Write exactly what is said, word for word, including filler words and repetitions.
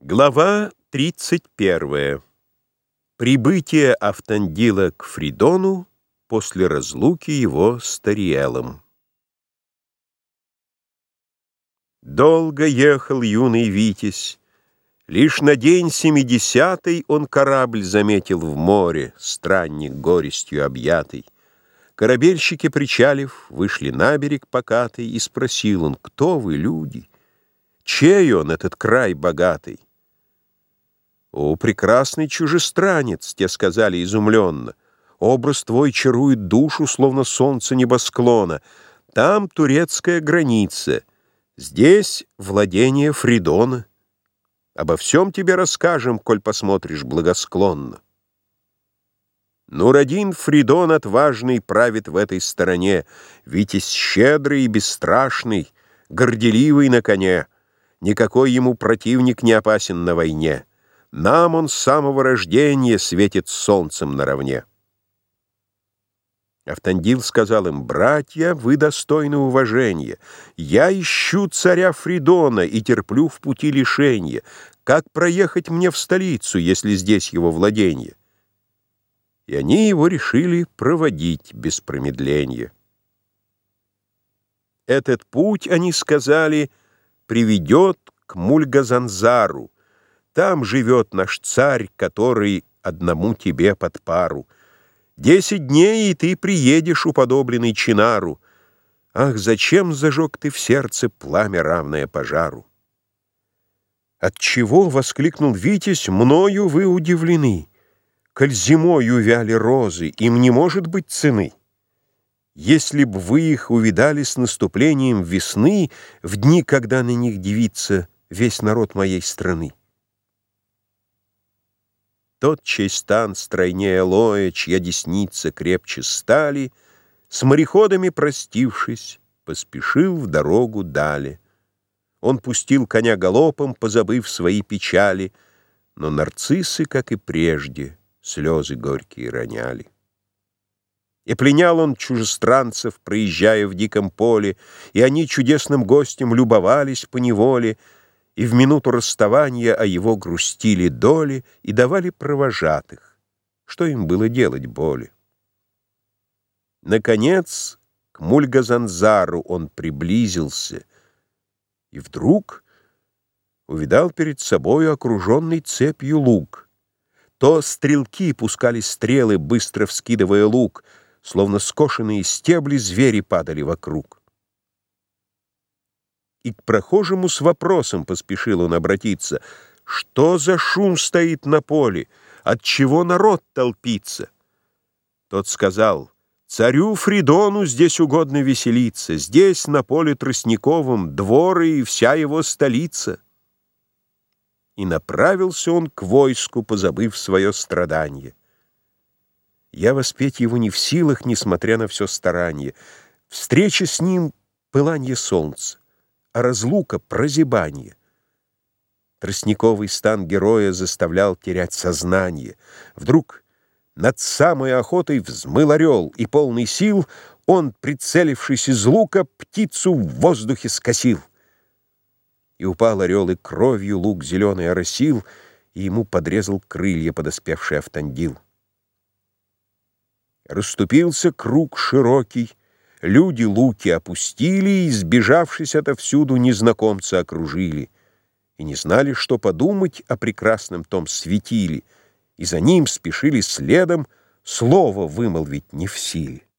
Глава тридцать первая. Прибытие Автандила к Фридону после разлуки его с Тариэлом. Долго ехал юный Витязь. Лишь на день семидесятый он корабль заметил в море, странник горестью объятый. Корабельщики, причалив, вышли на берег покатый, и спросил он: кто вы, люди? Чей он, этот край богатый? «О, прекрасный чужестранец!» — те сказали изумленно. «Образ твой чарует душу, словно солнце небосклона. Там турецкая граница, здесь владение Фридона. Обо всем тебе расскажем, коль посмотришь благосклонно». Нур-Адин Фридон отважный правит в этой стороне, Витязь щедрый и бесстрашный, горделивый на коне. Никакой ему противник не опасен на войне. Нам он с самого рождения светит солнцем наравне. Автандил сказал им: братья, вы достойны уважения. Я ищу царя Фридона и терплю в пути лишенья. Как проехать мне в столицу, если здесь его владенье? И они его решили проводить без промедления. Этот путь, они сказали, приведет к Мульгазанзару. Там живет наш царь, который одному тебе под пару. Десять дней, и ты приедешь, уподобленный Чинару. Ах, зачем зажег ты в сердце пламя, равное пожару? Отчего, — воскликнул Витязь, — мною вы удивлены? Коль зимой увяли розы, им не может быть цены. Если б вы их увидали с наступлением весны, в дни, когда на них дивится весь народ моей страны. Тот, чей стан стройнее алоэ, чья десница крепче стали, с мореходами простившись, поспешил в дорогу дали. Он пустил коня галопом, позабыв свои печали, но нарциссы, как и прежде, слезы горькие роняли. И пленял он чужестранцев, проезжая в диком поле, и они чудесным гостем любовались поневоле, и в минуту расставания о его грустили доли и давали провожатых, что им было делать боли. Наконец к Мульгазанзару он приблизился, и вдруг увидал перед собою окруженный цепью луг. То стрелки пускали стрелы, быстро вскидывая лук, словно скошенные стебли звери падали вокруг. И к прохожему с вопросом поспешил он обратиться: что за шум стоит на поле? Отчего народ толпится? Тот сказал: царю Фридону здесь угодно веселиться, здесь, на поле тростниковом, дворы и вся его столица. И направился он к войску, позабыв свое страдание. Я воспеть его не в силах, несмотря на все старание. Встреча с ним — пыланье солнца, а разлука — прозябанье. Тростниковый стан героя заставлял терять сознание. Вдруг над самой охотой взмыл орел, и полный сил он, прицелившись из лука, птицу в воздухе скосил. И упал орел, и кровью лук зеленый оросил, и ему подрезал крылья подоспевший Автандил. Расступился круг широкий, люди луки опустили, и, сбежавшись отовсюду, незнакомца окружили, и не знали, что подумать о прекрасном том светиле, и за ним спешили следом, слово вымолвить не в силе.